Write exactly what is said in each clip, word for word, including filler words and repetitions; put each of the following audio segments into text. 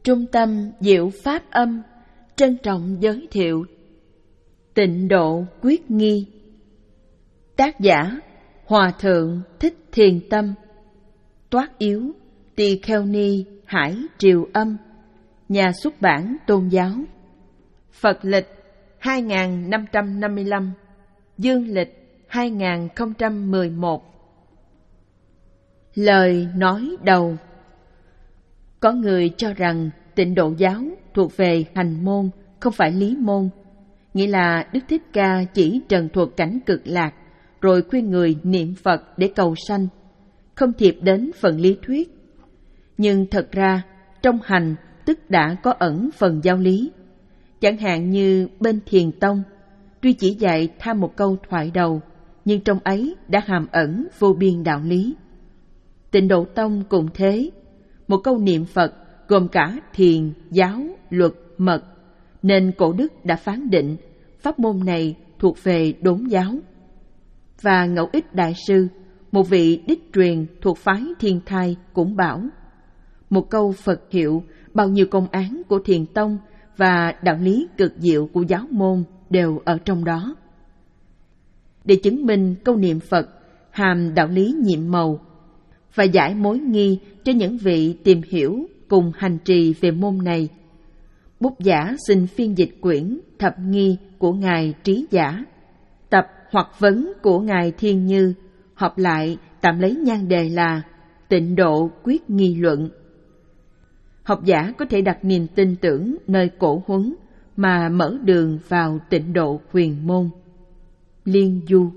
Trung tâm Diệu Pháp Âm trân trọng giới thiệu Tịnh Độ Quyết Nghi. Tác giả Hòa Thượng Thích Thiền Tâm. Toát yếu Tỳ Kheo Ni Hải Triều Âm. Nhà xuất bản Tôn giáo. Phật lịch hai nghìn năm trăm năm mươi lăm, Dương lịch hai nghìn không trăm mười một. Lời nói đầu. Có người cho rằng Tịnh Độ giáo thuộc về hành môn, không phải lý môn, nghĩa là Đức Thích Ca chỉ trần thuật cảnh cực lạc, rồi khuyên người niệm Phật để cầu sanh, không thiệp đến phần lý thuyết. Nhưng thật ra, trong hành tức đã có ẩn phần giáo lý. Chẳng hạn như bên Thiền Tông, tuy chỉ dạy tham một câu thoại đầu, nhưng trong ấy đã hàm ẩn vô biên đạo lý. Tịnh Độ Tông cũng thế, một câu niệm Phật gồm cả thiền, giáo, luật, mật, nên cổ đức đã phán định pháp môn này thuộc về đốn giáo. Và Ngẫu Ích Đại Sư, một vị đích truyền thuộc phái Thiên Thai, cũng bảo một câu Phật hiệu, bao nhiêu công án của Thiền Tông và đạo lý cực diệu của giáo môn đều ở trong đó. Để chứng minh câu niệm Phật hàm đạo lý nhiệm màu và giải mối nghi cho những vị tìm hiểu cùng hành trì về môn này, bút giả xin phiên dịch quyển Thập Nghi của Ngài Trí Giả, tập hoặc vấn của Ngài Thiên Như, họp lại tạm lấy nhan đề là Tịnh Độ Quyết Nghi Luận. Học giả có thể đặt niềm tin tưởng nơi cổ huấn mà mở đường vào tịnh độ huyền môn. Liên Du.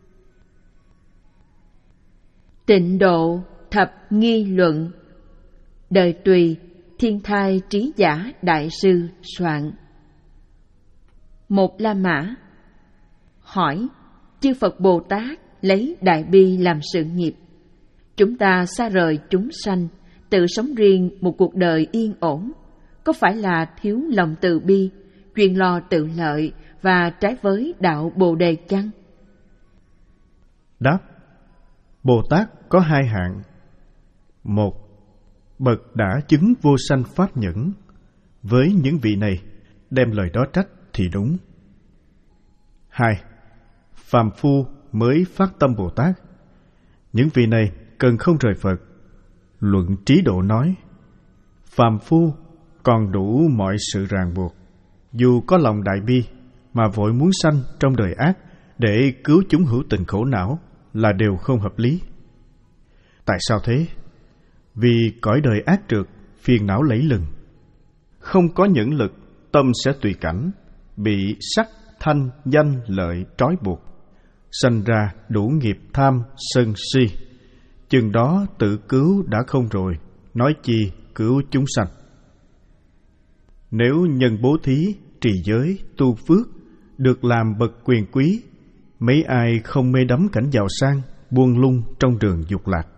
Tịnh Độ Thập Nghi Luận. Đời Tùy, Thiên Thai Trí Giả Đại Sư soạn. Một La Mã hỏi: chư Phật Bồ Tát lấy đại bi làm sự nghiệp, chúng ta xa rời chúng sanh, tự sống riêng một cuộc đời yên ổn, có phải là thiếu lòng từ bi, chuyên lo tự lợi và trái với đạo Bồ Đề chăng? Đáp: Bồ Tát có hai hạng. Một, bậc đã chứng vô sanh pháp nhẫn. Với những vị này, đem lời đó trách thì đúng. Hai, phàm phu mới phát tâm Bồ Tát. Những vị này cần không rời Phật. Luận Trí Độ nói: phàm phu còn đủ mọi sự ràng buộc, dù có lòng đại bi mà vội muốn sanh trong đời ác để cứu chúng hữu tình khổ não là điều không hợp lý. Tại sao thế? Vì cõi đời ác trượt, phiền não lẫy lừng, không có nhẫn lực, tâm sẽ tùy cảnh, bị sắc, thanh, danh, lợi trói buộc, sanh ra đủ nghiệp tham, sân, si. Chừng đó tự cứu đã không rồi, nói chi cứu chúng sanh. Nếu nhân bố thí, trì giới, tu phước, được làm bậc quyền quý, mấy ai không mê đắm cảnh giàu sang, buông lung trong đường dục lạc.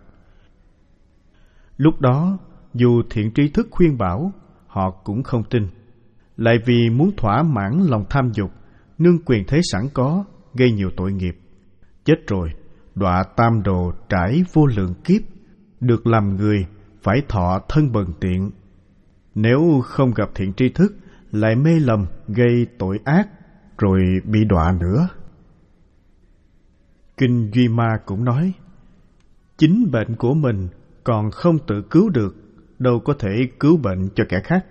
Lúc đó, dù thiện tri thức khuyên bảo, họ cũng không tin, lại vì muốn thỏa mãn lòng tham dục, nương quyền thế sẵn có, gây nhiều tội nghiệp. Chết rồi, đọa tam đồ trải vô lượng kiếp, được làm người phải thọ thân bần tiện. Nếu không gặp thiện tri thức, lại mê lầm gây tội ác, rồi bị đọa nữa. Kinh Duy Ma cũng nói: chính bệnh của mình còn không tự cứu được, đâu có thể cứu bệnh cho kẻ khác.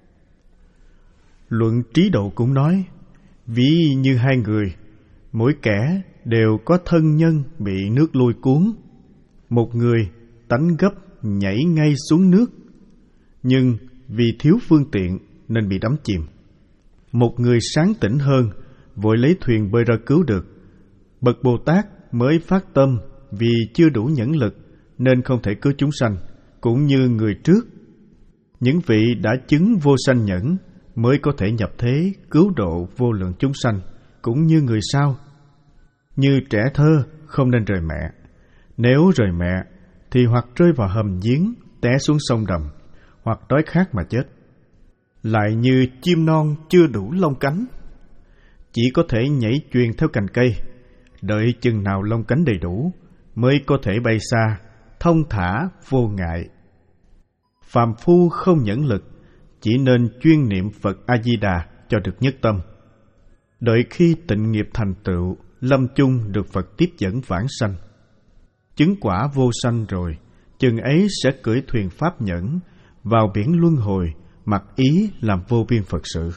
Luận Trí Độ cũng nói: ví như hai người, mỗi kẻ đều có thân nhân bị nước lôi cuốn. Một người tánh gấp nhảy ngay xuống nước, nhưng vì thiếu phương tiện nên bị đắm chìm. Một người sáng tỉnh hơn, vội lấy thuyền bơi ra cứu được. Bậc Bồ Tát mới phát tâm vì chưa đủ nhẫn lực nên không thể cứu chúng sanh, cũng như người trước. Những vị đã chứng vô sanh nhẫn mới có thể nhập thế cứu độ vô lượng chúng sanh, cũng như người sau. Như trẻ thơ không nên rời mẹ, nếu rời mẹ thì hoặc rơi vào hầm giếng, té xuống sông đầm, hoặc đói khát mà chết. Lại như chim non chưa đủ lông cánh, chỉ có thể nhảy chuyền theo cành cây, đợi chừng nào lông cánh đầy đủ mới có thể bay xa, thông thả vô ngại. Phàm phu không nhẫn lực, chỉ nên chuyên niệm Phật A-di-đà cho được nhất tâm. Đợi khi tịnh nghiệp thành tựu, lâm chung được Phật tiếp dẫn vãng sanh. Chứng quả vô sanh rồi, chừng ấy sẽ cưỡi thuyền pháp nhẫn vào biển luân hồi, mặc ý làm vô biên Phật sự.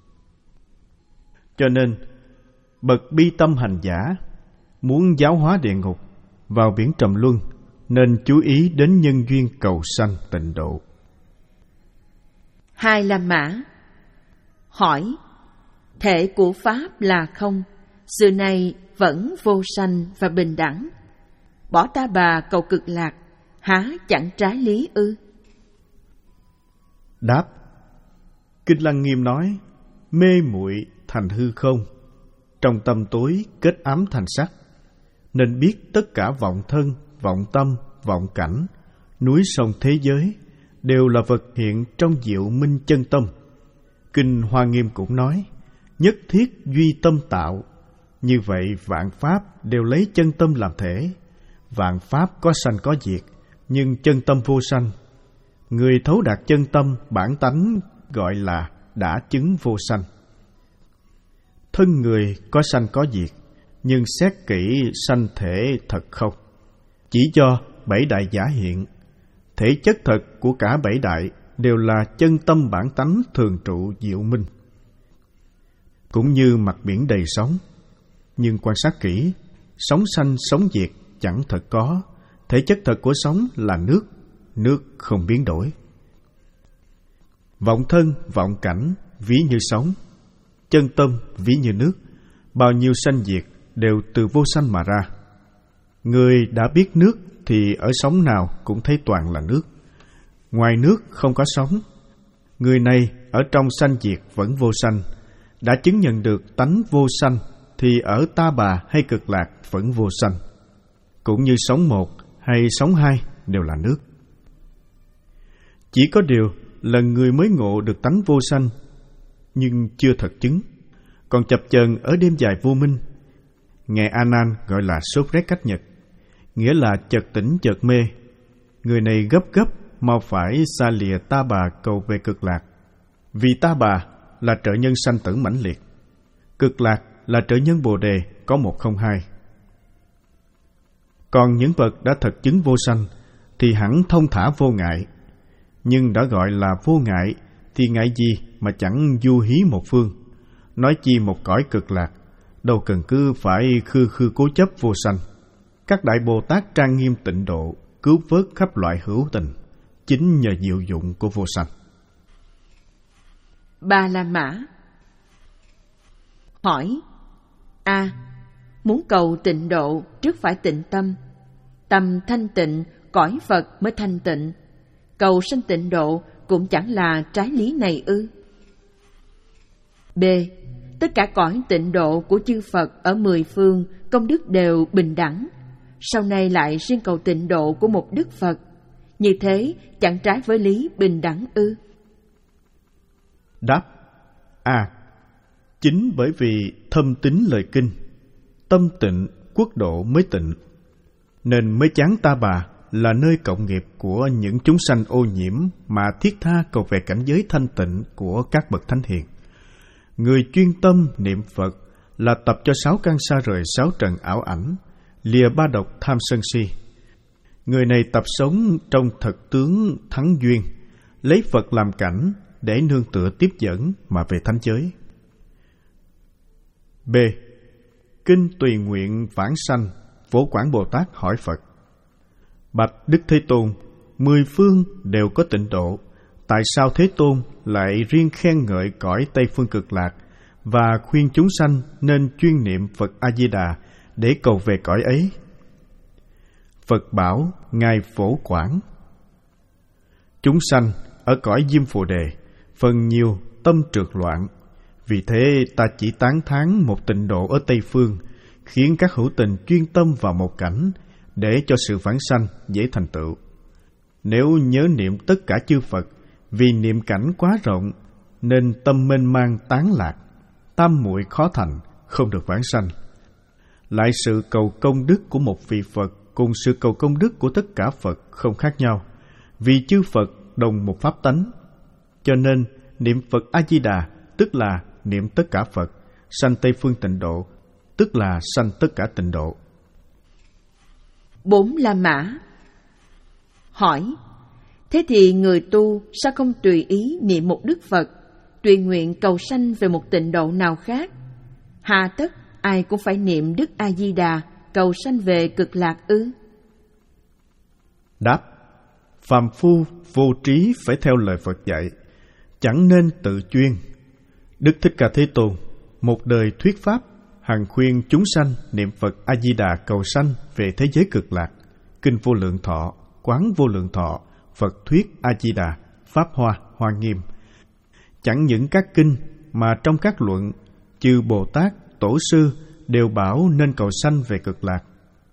Cho nên, bậc bi tâm hành giả muốn giáo hóa địa ngục vào biển trầm luân, nên chú ý đến nhân duyên cầu sanh tịnh độ. Hai La Mã hỏi: thể của Pháp là không, xưa nay vẫn vô sanh và bình đẳng. Bỏ ta bà cầu cực lạc, há chẳng trái lý ư? Đáp: Kinh Lăng Nghiêm nói, mê muội thành hư không, trong tâm tối kết ám thành sắc, nên biết tất cả vọng thân, vọng tâm, vọng cảnh, núi sông thế giới đều là vật hiện trong diệu minh chân tâm. Kinh Hoa Nghiêm cũng nói, nhất thiết duy tâm tạo, như vậy vạn pháp đều lấy chân tâm làm thể. Vạn pháp có sanh có diệt, nhưng chân tâm vô sanh. Người thấu đạt chân tâm bản tánh gọi là đã chứng vô sanh. Thân người có sanh có diệt, nhưng xét kỹ sanh thể thật không. Chỉ do bảy đại giả hiện, thể chất thật của cả bảy đại đều là chân tâm bản tánh thường trụ diệu minh. Cũng như mặt biển đầy sóng, nhưng quan sát kỹ, sóng sanh sóng diệt chẳng thật có, thể chất thật của sóng là nước, nước không biến đổi. Vọng thân, vọng cảnh ví như sóng, chân tâm ví như nước, bao nhiêu sanh diệt đều từ vô sanh mà ra. Người đã biết nước thì ở sóng nào cũng thấy toàn là nước. Ngoài nước không có sóng. Người này ở trong sanh diệt vẫn vô sanh, đã chứng nhận được tánh vô sanh thì ở ta bà hay cực lạc vẫn vô sanh. Cũng như sóng một hay sóng hai đều là nước. Chỉ có điều là người mới ngộ được tánh vô sanh, nhưng chưa thật chứng, còn chập chờn ở đêm dài vô minh. Ngài A Nan gọi là sốt rét cách nhật, nghĩa là chợt tỉnh chợt mê. Người này gấp gấp mau phải xa lìa ta bà cầu về cực lạc, vì ta bà là trợ nhân sanh tử mãnh liệt, cực lạc là trợ nhân bồ đề có một không hai. Còn những vật đã thật chứng vô sanh thì hẳn thông thả vô ngại, nhưng đã gọi là vô ngại thì ngại gì mà chẳng du hí một phương, nói chi một cõi cực lạc, đâu cần cứ phải khư khư cố chấp vô sanh. Các đại Bồ Tát trang nghiêm tịnh độ, cứu vớt khắp loại hữu tình, chính nhờ diệu dụng của vô sanh. Ba La Mã hỏi: A. À, muốn cầu tịnh độ trước phải tịnh tâm. Tâm thanh tịnh, cõi Phật mới thanh tịnh. Cầu sanh tịnh độ cũng chẳng là trái lý này ư? B. Tất cả cõi tịnh độ của chư Phật ở mười phương công đức đều bình đẳng, sau này lại riêng cầu tịnh độ của một Đức Phật, như thế chẳng trái với lý bình đẳng ư? Đáp: A. À, chính bởi vì thâm tín lời kinh, tâm tịnh quốc độ mới tịnh, nên mới chán ta bà là nơi cộng nghiệp của những chúng sanh ô nhiễm mà thiết tha cầu về cảnh giới thanh tịnh của các bậc thánh hiền. Người chuyên tâm niệm Phật là tập cho sáu căn xa rời sáu trần ảo ảnh, lìa ba độc tham sân si. Người này tập sống trong thật tướng thắng duyên, lấy Phật làm cảnh để nương tựa tiếp dẫn mà về thánh giới. B. Kinh Tùy Nguyện Vãng Sanh, Phổ Quảng Bồ Tát hỏi Phật: Bạch Đức Thế Tôn, mười phương đều có tịnh độ, tại sao Thế Tôn lại riêng khen ngợi cõi Tây Phương Cực Lạc và khuyên chúng sanh nên chuyên niệm Phật A-di-đà để cầu về cõi ấy? Phật bảo Ngài Phổ Quảng: chúng sanh ở cõi Diêm Phù Đề phần nhiều tâm trượt loạn, vì thế ta chỉ tán thán một tịnh độ ở Tây Phương, khiến các hữu tình chuyên tâm vào một cảnh để cho sự vãng sanh dễ thành tựu. Nếu nhớ niệm tất cả chư Phật, vì niệm cảnh quá rộng nên tâm mênh mang tán lạc, tam muội khó thành, không được vãng sanh. Lại sự cầu công đức của một vị Phật cùng sự cầu công đức của tất cả Phật không khác nhau, vì chư Phật đồng một pháp tánh, cho nên niệm Phật A-di-đà, tức là niệm tất cả Phật. Sanh Tây Phương Tịnh Độ, tức là sanh tất cả tịnh độ. Bốn La Mã hỏi: thế thì người tu sao không tùy ý niệm một Đức Phật, tùy nguyện cầu sanh về một tịnh độ nào khác? Hà tất ai cũng phải niệm Đức A-di-đà cầu sanh về cực lạc ư? Đáp: phàm phu vô trí phải theo lời Phật dạy, chẳng nên tự chuyên. Đức Thích Ca Thế Tôn một đời thuyết pháp, hằng khuyên chúng sanh niệm Phật A-di-đà cầu sanh về thế giới cực lạc. Kinh Vô Lượng Thọ, Quán Vô Lượng Thọ, Phật Thuyết A-di-đà, Pháp Hoa, Hoa Nghiêm. Chẳng những các kinh mà trong các luận, chư Bồ Tát, Tổ sư đều bảo nên cầu sanh về cực lạc.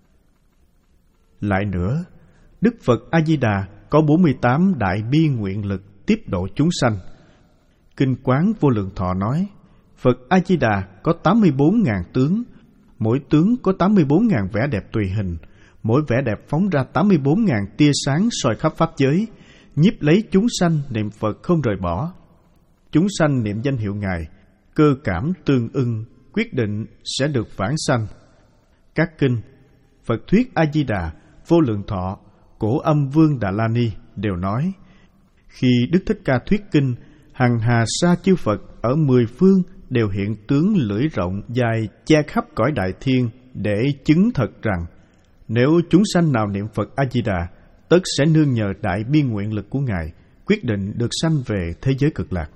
Lại nữa, Đức Phật A-di-đà có bốn mươi tám đại bi nguyện lực tiếp độ chúng sanh. Kinh Quán Vô Lượng Thọ nói, Phật A-di-đà có tám mươi bốn ngàn tướng, mỗi tướng có tám mươi bốn ngàn vẻ đẹp tùy hình, mỗi vẻ đẹp phóng ra tám mươi bốn ngàn tia sáng soi khắp pháp giới, nhiếp lấy chúng sanh niệm Phật không rời bỏ. Chúng sanh niệm danh hiệu Ngài, cơ cảm tương ưng, quyết định sẽ được vãng sanh. Các kinh Phật Thuyết A-di-đà, Vô Lượng Thọ, Cổ Âm Vương Đà La Ni đều nói, khi Đức Thích Ca thuyết kinh, hằng hà sa chư Phật ở mười phương đều hiện tướng lưỡi rộng dài che khắp cõi đại thiên để chứng thật rằng nếu chúng sanh nào niệm Phật A-di-đà, tất sẽ nương nhờ đại bi nguyện lực của Ngài, quyết định được sanh về thế giới cực lạc.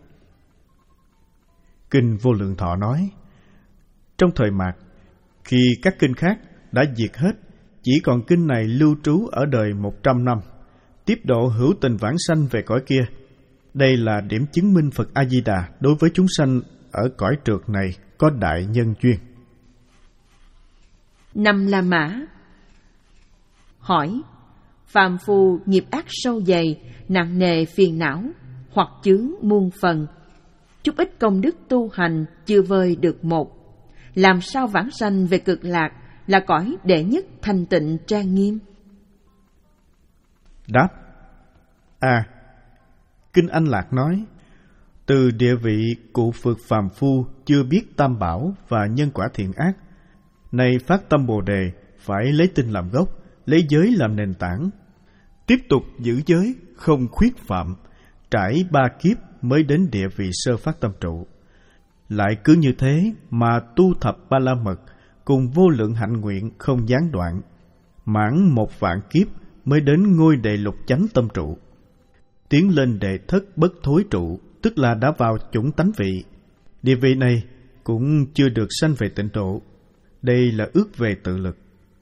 Kinh Vô Lượng Thọ nói, trong thời Mạt, khi các kinh khác đã diệt hết, chỉ còn kinh này lưu trú ở đời một trăm năm, tiếp độ hữu tình vãng sanh về cõi kia. Đây là điểm chứng minh Phật A-di-đà đối với chúng sanh ở cõi trượt này có đại nhân duyên. Năm La Mã hỏi: phàm phu nghiệp ác sâu dày, nặng nề phiền não, hoặc chướng muôn phần, chút ít công đức tu hành chưa vơi được một, làm sao vãng sanh về cực lạc là cõi đệ nhất thanh tịnh trang nghiêm? Đáp: A. Kinh Anh Lạc nói, từ địa vị cụ phược phàm phu chưa biết tam bảo và nhân quả thiện ác, nay phát tâm Bồ Đề phải lấy tinh làm gốc, lấy giới làm nền tảng, tiếp tục giữ giới không khuyết phạm, trải ba kiếp mới đến địa vị sơ phát tâm trụ. Lại cứ như thế mà tu thập ba la mật cùng vô lượng hạnh nguyện không gián đoạn, mãn một vạn kiếp mới đến ngôi đệ lục chánh tâm trụ. Tiến lên đệ thất bất thối trụ, tức là đã vào chủng tánh vị. Địa vị này cũng chưa được sanh về tịnh độ. Đây là ước về tự lực.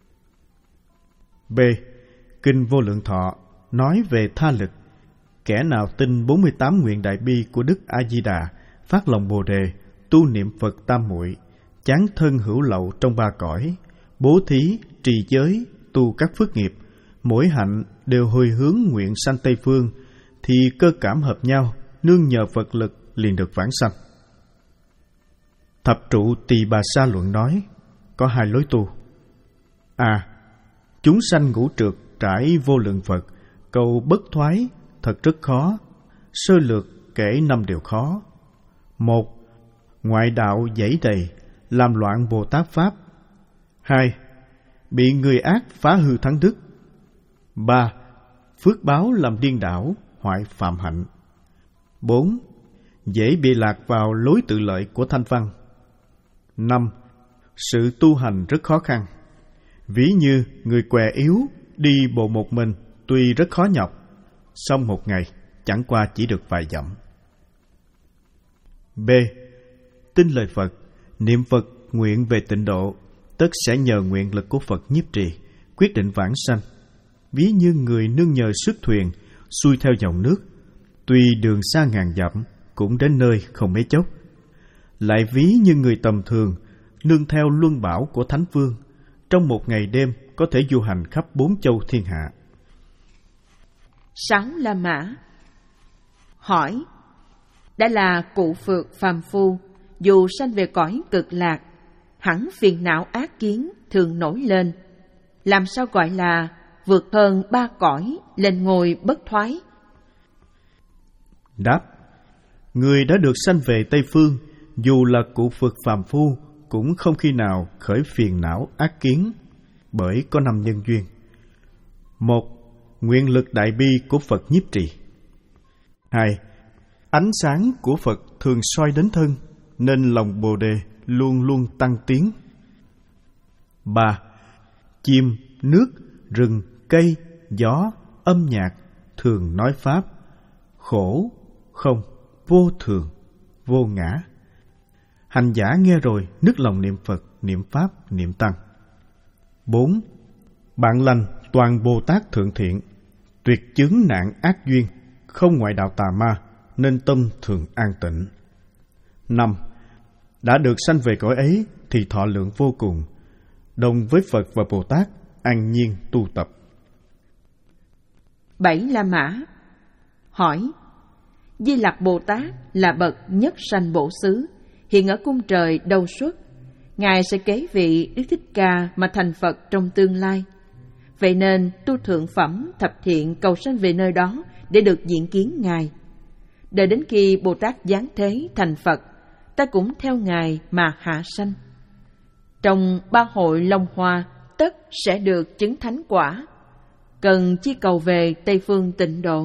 B. Kinh Vô Lượng Thọ nói về tha lực. Kẻ nào tin bốn mươi tám nguyện đại bi của Đức A-di-đà, phát lòng Bồ Đề, tu niệm Phật tam muội, chán thân hữu lậu trong ba cõi, bố thí, trì giới, tu các phước nghiệp, mỗi hạnh đều hồi hướng nguyện sanh Tây Phương, thì cơ cảm hợp nhau, nương nhờ Phật lực liền được vãng sanh. Thập trụ Tỳ Bà Sa luận nói, có hai lối tu. A. Chúng sanh ngũ trượt trải vô lượng Phật, cầu bất thoái thật rất khó. Sơ lược kể năm điều khó. Một. Ngoại đạo dẫy đầy, làm loạn Bồ Tát Pháp. Hai. Bị người ác phá hư thắng đức. Ba. Phước báo làm điên đảo, hoại phạm hạnh. Bốn. Dễ bị lạc vào lối tự lợi của thanh văn. Năm. Sự tu hành rất khó khăn. Ví như người què yếu đi bộ một mình tuy rất khó nhọc, xong một ngày chẳng qua chỉ được vài dặm. B. Tin lời Phật, niệm Phật nguyện về tịnh độ, tất sẽ nhờ nguyện lực của Phật nhiếp trì, quyết định vãng sanh. Ví như người nương nhờ sức thuyền xuôi theo dòng nước, tuy đường xa ngàn dặm cũng đến nơi không mấy chốc. Lại ví như người tầm thường nương theo luân bảo của Thánh Vương, trong một ngày đêm có thể du hành khắp bốn châu thiên hạ. Sáu La Mã hỏi: đã là cụ phược phàm phu, dù sanh về cõi cực lạc, hẳn phiền não ác kiến thường nổi lên, làm sao gọi là vượt hơn ba cõi lên ngôi bất thoái? Đáp: Người đã được sanh về Tây Phương, dù là cụ Phật phàm phu, cũng không khi nào khởi phiền não ác kiến, bởi có năm nhân duyên. Một, nguyện lực đại bi của Phật nhiếp trì. Hai, ánh sáng của Phật thường soi đến thân, nên lòng Bồ Đề luôn luôn tăng tiến. Ba, chim, nước, rừng, cây, gió, âm nhạc thường nói pháp, khổ, không, vô thường, vô ngã. Hành giả nghe rồi nức lòng niệm Phật, niệm Pháp, niệm Tăng. Bốn, bạn lành toàn Bồ Tát thượng thiện, tuyệt chướng nạn ác duyên, không ngoại đạo tà ma, nên tâm thường an tịnh. Năm, đã được sanh về cõi ấy thì thọ lượng vô cùng, đồng với Phật và Bồ Tát an nhiên tu tập. Bảy La Mã hỏi: Di Lặc Bồ Tát là bậc nhất sanh bổ xứ, hiện ở cung trời Đâu Xuất. Ngài sẽ kế vị Đức Thích Ca mà thành Phật trong tương lai. Vậy nên tu thượng phẩm thập thiện cầu sanh về nơi đó để được diện kiến Ngài. Đợi đến khi Bồ Tát giáng thế thành Phật, ta cũng theo Ngài mà hạ sanh. Trong ba hội Long Hoa tất sẽ được chứng thánh quả, cần chi cầu về Tây Phương Tịnh Độ.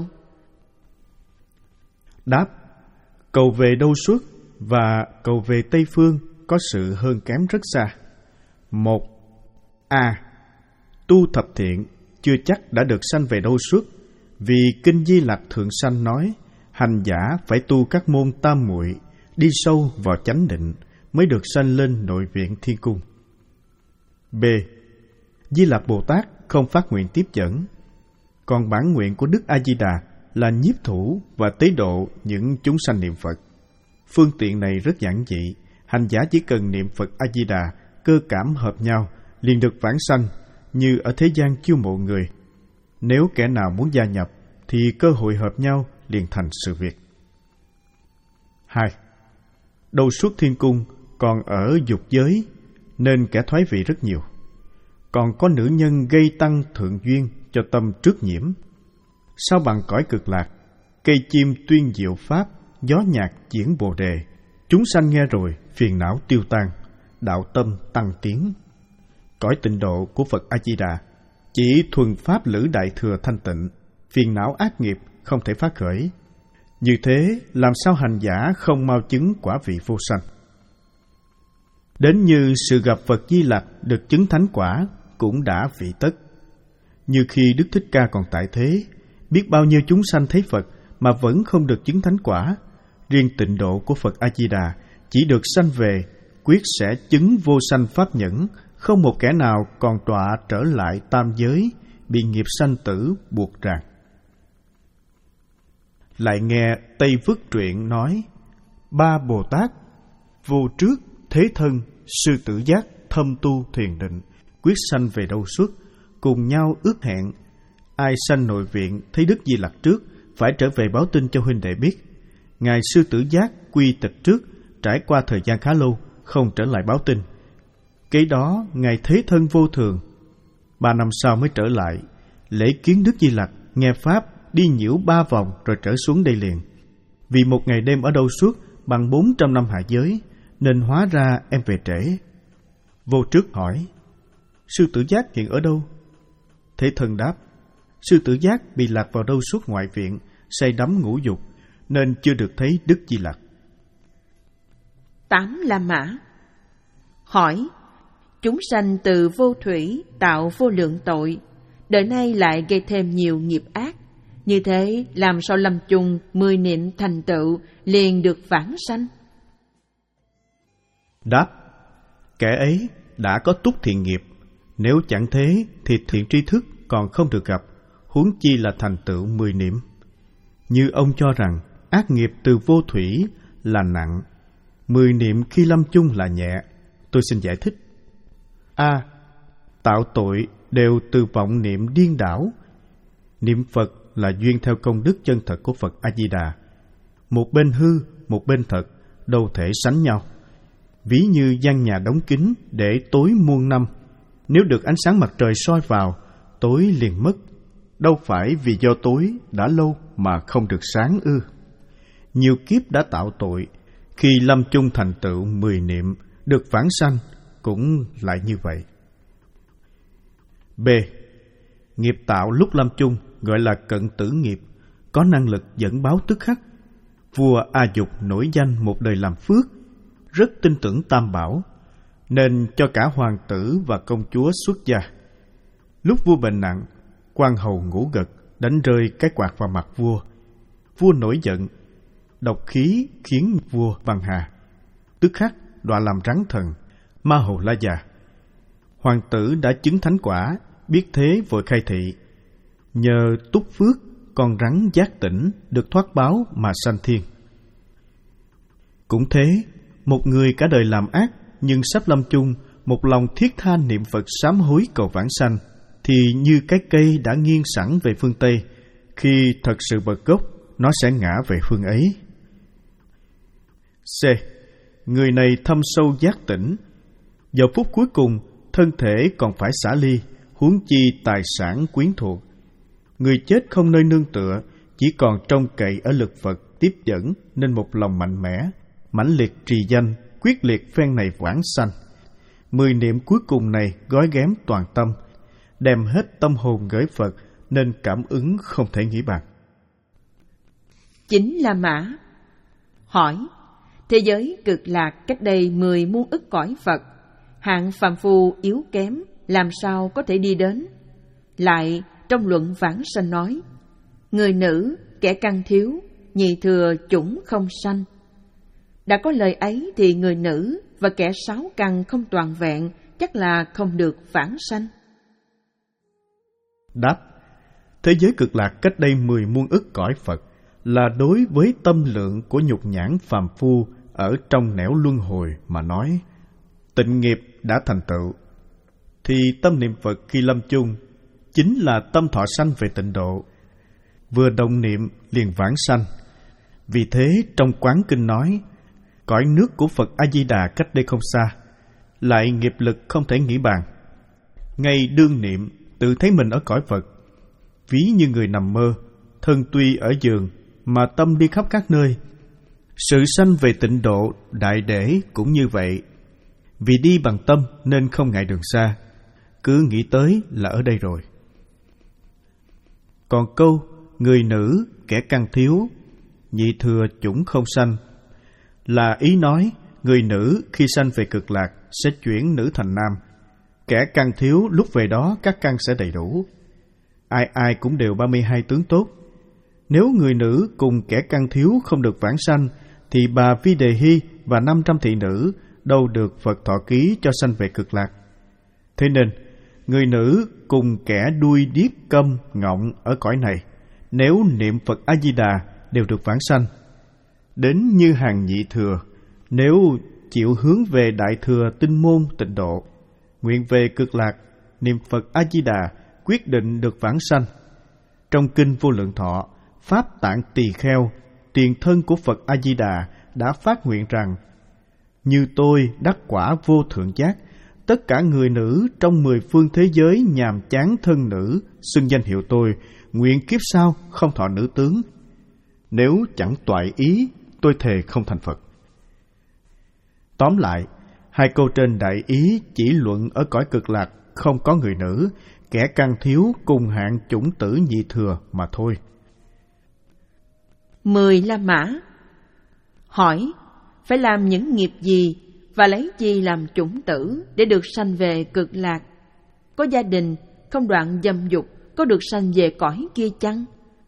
Đáp: cầu về Đâu Xuất và cầu về Tây Phương có sự hơn kém rất xa. Một, A. Tu thập thiện chưa chắc đã được sanh về Đâu Xuất, vì Kinh Di Lặc Thượng Sanh nói hành giả phải tu các môn tam muội, đi sâu vào chánh định mới được sanh lên nội viện thiên cung. B. Di Lặc Bồ Tát không phát nguyện tiếp dẫn, còn bản nguyện của Đức A Di Đà là nhiếp thủ và tế độ những chúng sanh niệm Phật. Phương tiện này rất giản dị, hành giả chỉ cần niệm Phật A Di Đà, cơ cảm hợp nhau liền được vãng sanh, như ở thế gian chiêu mộ người. Nếu kẻ nào muốn gia nhập thì cơ hội hợp nhau liền thành sự việc. Hai. Đâu Xuất thiên cung còn ở dục giới, nên kẻ thoái vị rất nhiều. Còn có nữ nhân gây tăng thượng duyên cho tâm trước nhiễm. Sao bằng cõi cực lạc, cây chim tuyên diệu pháp, gió nhạc diễn bồ đề, chúng sanh nghe rồi phiền não tiêu tan, đạo tâm tăng tiến. Cõi tịnh độ của Phật A Di Đà chỉ thuần pháp lữ đại thừa thanh tịnh, phiền não ác nghiệp không thể phát khởi. Như thế làm sao hành giả không mau chứng quả vị vô sanh? Đến như sự gặp Phật Di Lặc được chứng thánh quả cũng đã vị tất. Như khi Đức Thích Ca còn tại thế, biết bao nhiêu chúng sanh thấy Phật mà vẫn không được chứng thánh quả. Riêng tịnh độ của Phật A Di Đà chỉ được sanh về, quyết sẽ chứng vô sanh pháp nhẫn, không một kẻ nào còn tọa trở lại tam giới, bị nghiệp sanh tử buộc ràng. Lại nghe Tây Vức Truyện nói: ba Bồ Tát vô trước thế thân, sư tử giác thâm tu thiền định, quyết sanh về Đâu Xuất, cùng nhau ước hẹn ai sanh nội viện thấy Đức Di Lặc trước phải trở về báo tin cho huynh đệ biết. Ngài sư tử giác quy tịch trước, trải qua thời gian khá lâu không trở lại báo tin. Kế đó ngài thế thân vô thường, ba năm sau mới trở lại lễ kiến Đức Di Lặc, nghe pháp, đi nhiễu ba vòng rồi trở xuống đây liền. Vì một ngày đêm ở Đâu Xuất bằng bốn trăm năm hạ giới, nên hóa ra em về trễ. Vô trước hỏi: sư tử giác hiện ở đâu? Thế thân đáp: sư tử giác bị lạc vào Đâu Xuất ngoại viện, say đắm ngũ dục, nên chưa được thấy Đức Di Lặc. Tám La Mã hỏi: chúng sanh từ vô thủy tạo vô lượng tội, đời nay lại gây thêm nhiều nghiệp ác, như thế làm sao lâm chung mười niệm thành tựu liền được vãng sanh? Đáp: kẻ ấy đã có túc thiện nghiệp, nếu chẳng thế thì thiện tri thức còn không được gặp, huống chi là thành tựu mười niệm. Như ông cho rằng ác nghiệp từ vô thủy là nặng, mười niệm khi lâm chung là nhẹ, tôi xin giải thích. A. Tạo tội đều từ vọng niệm điên đảo. Niệm Phật là duyên theo công đức chân thật của Phật A Di Đà. Một bên hư, một bên thật, đâu thể sánh nhau. Ví như gian nhà đóng kín để tối muôn năm, nếu được ánh sáng mặt trời soi vào, tối liền mất. Đâu phải vì do tối đã lâu mà không được sáng ư? nhiều kiếp đã tạo tội, khi lâm chung thành tựu mười niệm được vãng sanh cũng lại như vậy. B. Nghiệp tạo lúc lâm chung gọi là cận tử nghiệp, có năng lực dẫn báo tức khắc. Vua A Dục nổi danh một đời làm phước, rất tin tưởng Tam Bảo, nên cho cả hoàng tử và công chúa xuất gia. Lúc vua bệnh nặng, quan hầu ngủ gật đánh rơi cái quạt vào mặt vua. Vua nổi giận, độc khí khiến vua băng hà, tức khắc đọa làm rắn thần, ma hầu la già. Hoàng tử đã chứng thánh quả, biết thế vội khai thị, nhờ túc phước con rắn giác tỉnh được thoát báo mà sanh thiên. Cũng thế, một người cả đời làm ác nhưng sắp lâm chung, một lòng thiết tha niệm Phật sám hối cầu vãng sanh, thì như cái cây đã nghiêng sẵn về phương Tây, khi thật sự bật gốc, nó sẽ ngã về phương ấy. C. Người này thâm sâu giác tỉnh, vào phút cuối cùng thân thể còn phải xả ly, huống chi tài sản quyến thuộc. Người chết không nơi nương tựa, chỉ còn trông cậy ở lực Phật tiếp dẫn, nên một lòng mạnh mẽ, mãnh liệt trì danh, quyết liệt phen này vãng sanh. Mười niệm cuối cùng này gói ghém toàn tâm, đem hết tâm hồn gửi Phật, nên cảm ứng không thể nghĩ bàn. Chính là Mã. Hỏi: thế giới cực lạc cách đây mười muôn ức cõi Phật, hạng phàm phu yếu kém làm sao có thể đi đến? Lại trong luận vãng sanh nói: người nữ, kẻ căn thiếu, nhị thừa chủng không sanh. Đã có lời ấy thì người nữ và kẻ sáu căn không toàn vẹn chắc là không được vãng sanh. Đáp: thế giới cực lạc cách đây mười muôn ức cõi Phật là đối với tâm lượng của nhục nhãn phàm phu ở trong nẻo luân hồi mà nói. Tịnh nghiệp đã thành tựu, thì tâm niệm Phật khi lâm chung chính là tâm thọ sanh về tịnh độ, vừa đồng niệm liền vãng sanh. Vì thế trong Quán Kinh nói, cõi nước của Phật A-di-đà cách đây không xa, lại nghiệp lực không thể nghĩ bàn. Ngay đương niệm tự thấy mình ở cõi Phật, ví như người nằm mơ, thân tuy ở giường mà tâm đi khắp các nơi. Sự sanh về tịnh độ đại để cũng như vậy, vì đi bằng tâm nên không ngại đường xa, cứ nghĩ tới là ở đây rồi. Còn câu người nữ, kẻ căn thiếu, nhị thừa chủng không sanh là ý nói người nữ khi sanh về cực lạc sẽ chuyển nữ thành nam, kẻ căn thiếu lúc về đó các căn sẽ đầy đủ. Ai ai cũng đều ba mươi hai tướng tốt. Nếu người nữ cùng kẻ căn thiếu không được vãng sanh, thì bà Vi Đề Hy và năm trăm thị nữ đâu được Phật thọ ký cho sanh về cực lạc. Thế nên, người nữ cùng kẻ đuôi điếc câm ngọng ở cõi này, nếu niệm Phật A-di-đà đều được vãng sanh. Đến như hàng nhị thừa, nếu chịu hướng về đại thừa tinh môn tịnh độ, nguyện về cực lạc, niệm Phật A-di-đà quyết định được vãng sanh. Trong Kinh Vô Lượng Thọ, Pháp Tạng Tỳ Kheo, tiền thân của Phật A-di-đà đã phát nguyện rằng: như tôi đắc quả vô thượng giác, tất cả người nữ trong mười phương thế giới nhàm chán thân nữ, xưng danh hiệu tôi, nguyện kiếp sau không thọ nữ tướng. Nếu chẳng toại ý, tôi thề không thành Phật. Tóm lại, hai câu trên đại ý chỉ luận ở cõi cực lạc không có người nữ, kẻ căn thiếu cùng hạng chủng tử nhị thừa mà thôi. Mười La Mã. Hỏi: phải làm những nghiệp gì và lấy chi làm chủng tử để được sanh về cực lạc? Có gia đình, không đoạn dâm dục, có được sanh về cõi kia chăng?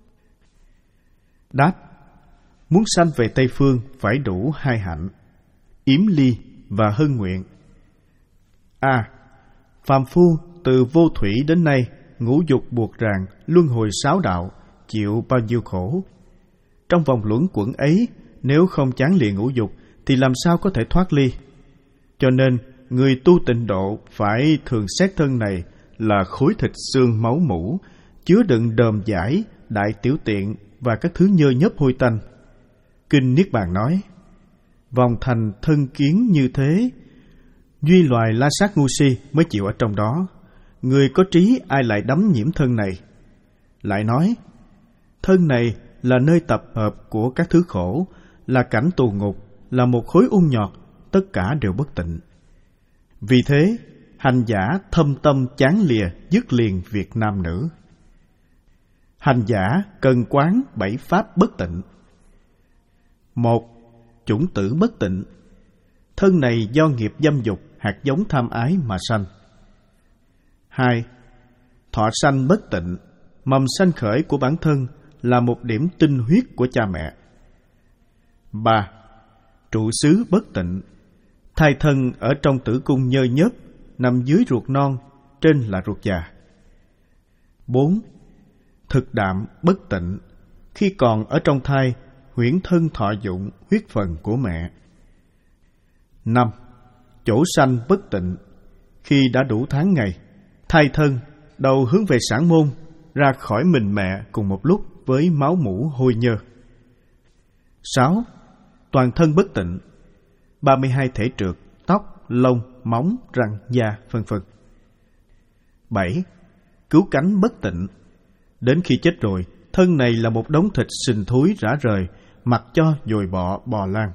Đáp: muốn sanh về Tây Phương phải đủ hai hạnh: yếm ly và hân nguyện. A. Phàm phu từ vô thủy đến nay, ngũ dục buộc ràng, luân hồi sáu đạo, chịu bao nhiêu khổ. Trong vòng luẩn quẩn ấy, nếu không chán lìa ngũ dục thì làm sao có thể thoát ly? Cho nên, người tu tịnh độ phải thường xét thân này là khối thịt xương máu mủ, chứa đựng đờm giải, đại tiểu tiện và các thứ nhơ nhớp hôi tanh. Kinh Niết Bàn nói: vòng thành thân kiến như thế, duy loài la sát ngu si mới chịu ở trong đó. Người có trí ai lại đắm nhiễm thân này? Lại nói: thân này là nơi tập hợp của các thứ khổ, là cảnh tù ngục, là một khối ung nhọt, tất cả đều bất tịnh. Vì thế, hành giả thâm tâm chán lìa dứt liền việc nam nữ. Hành giả cần quán bảy pháp bất tịnh. Một, chủng tử bất tịnh. Thân này do nghiệp dâm dục, hạt giống tham ái mà sanh. Hai, thọ sanh bất tịnh. Mầm sanh khởi của bản thân là một điểm tinh huyết của cha mẹ. Ba, trụ xứ bất tịnh. Thai thân ở trong tử cung nhơ nhớp, nằm dưới ruột non, trên là ruột già. Bốn, thực đạm bất tịnh. Khi còn ở trong thai, huyễn thân thọ dụng huyết phần của mẹ. Năm, chỗ sanh bất tịnh. Khi đã đủ tháng ngày, thai thân đầu hướng về sản môn, ra khỏi mình mẹ cùng một lúc với máu mủ hôi nhơ. Sáu, toàn thân bất tịnh. ba mươi hai thể trượt, tóc, lông, móng, răng, da, vân vân. Bảy, cứu cánh bất tịnh. Đến khi chết rồi, thân này là một đống thịt sình thúi rã rời, mặc cho dồi bọ bò lan.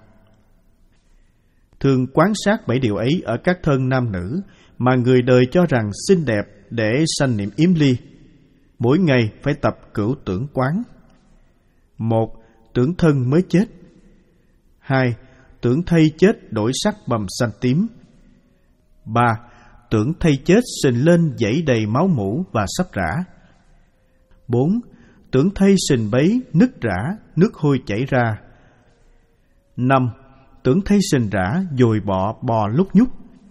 Thường quan sát bảy điều ấy ở các thân nam nữ mà người đời cho rằng xinh đẹp để sanh niệm yếm ly. Mỗi ngày phải tập cửu tưởng quán. Một, tưởng thân mới chết. Hai, tưởng thây chết đổi sắc bầm xanh tím. Ba, tưởng thây chết sình lên dãy đầy máu mủ và sắp rã. Bốn, tưởng thây sình bấy nứt rã, nước hôi chảy ra. Năm, tưởng thây sình rã dồi bọ bò lúc nhúc.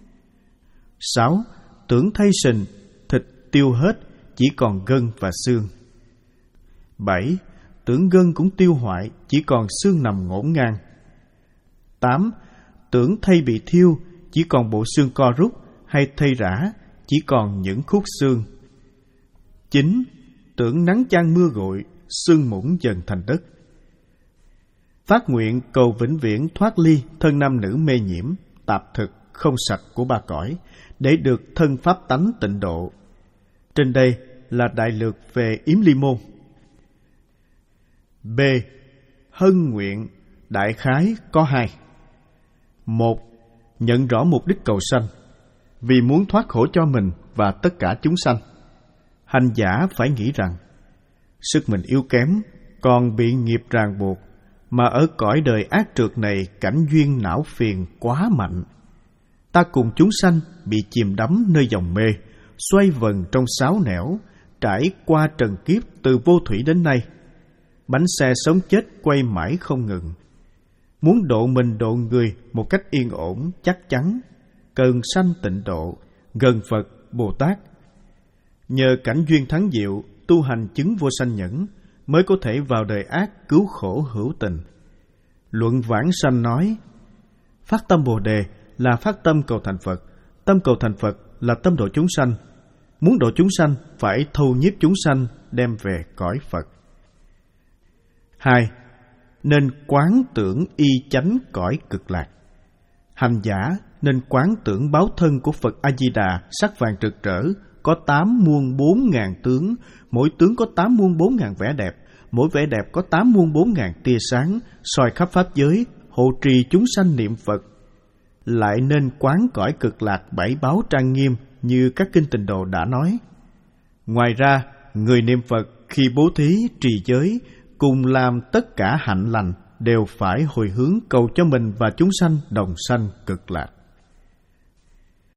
Sáu, tưởng thây sình thịt tiêu hết, chỉ còn gân và xương. Bảy, tưởng gân cũng tiêu hoại, chỉ còn xương nằm ngổn ngang. Tám, tưởng thây bị thiêu, chỉ còn bộ xương co rút, hay thây rã, chỉ còn những khúc xương. Chín, tưởng nắng chang mưa gội, xương muỗng dần thành đất. Phát nguyện cầu vĩnh viễn thoát ly thân nam nữ mê nhiễm, tạp thực, không sạch của ba cõi, để được thân pháp tánh tịnh độ. Trên đây là đại lược về yếm ly môn. B. Hân nguyện đại khái có hai. Một, nhận rõ mục đích cầu sanh, vì muốn thoát khổ cho mình và tất cả chúng sanh. Hành giả phải nghĩ rằng sức mình yếu kém, còn bị nghiệp ràng buộc, mà ở cõi đời ác trượt này cảnh duyên não phiền quá mạnh. Ta cùng chúng sanh bị chìm đắm nơi dòng mê, xoay vần trong sáu nẻo, trải qua trần kiếp từ vô thủy đến nay. Bánh xe sống chết quay mãi không ngừng. Muốn độ mình độ người một cách yên ổn, chắc chắn, cần sanh tịnh độ, gần Phật, Bồ Tát. Nhờ cảnh duyên thắng diệu, tu hành chứng vô sanh nhẫn, mới có thể vào đời ác cứu khổ hữu tình. Luận Vãng Sanh nói, phát tâm Bồ Đề là phát tâm cầu thành Phật, tâm cầu thành Phật là tâm độ chúng sanh. Muốn độ chúng sanh phải thâu nhiếp chúng sanh đem về cõi Phật. Hai, nên quán tưởng y chánh cõi cực lạc. Hành giả nên quán tưởng báo thân của Phật A-di-đà sắc vàng rực rỡ, có tám muôn bốn ngàn tướng, mỗi tướng có tám muôn bốn ngàn vẻ đẹp, mỗi vẻ đẹp có tám muôn bốn ngàn tia sáng, soi khắp pháp giới, hộ trì chúng sanh niệm Phật. Lại nên quán cõi cực lạc bảy báo trang nghiêm như các kinh tịnh độ đã nói. Ngoài ra, người niệm Phật khi bố thí, trì giới, cùng làm tất cả hạnh lành đều phải hồi hướng cầu cho mình và chúng sanh đồng sanh cực lạc.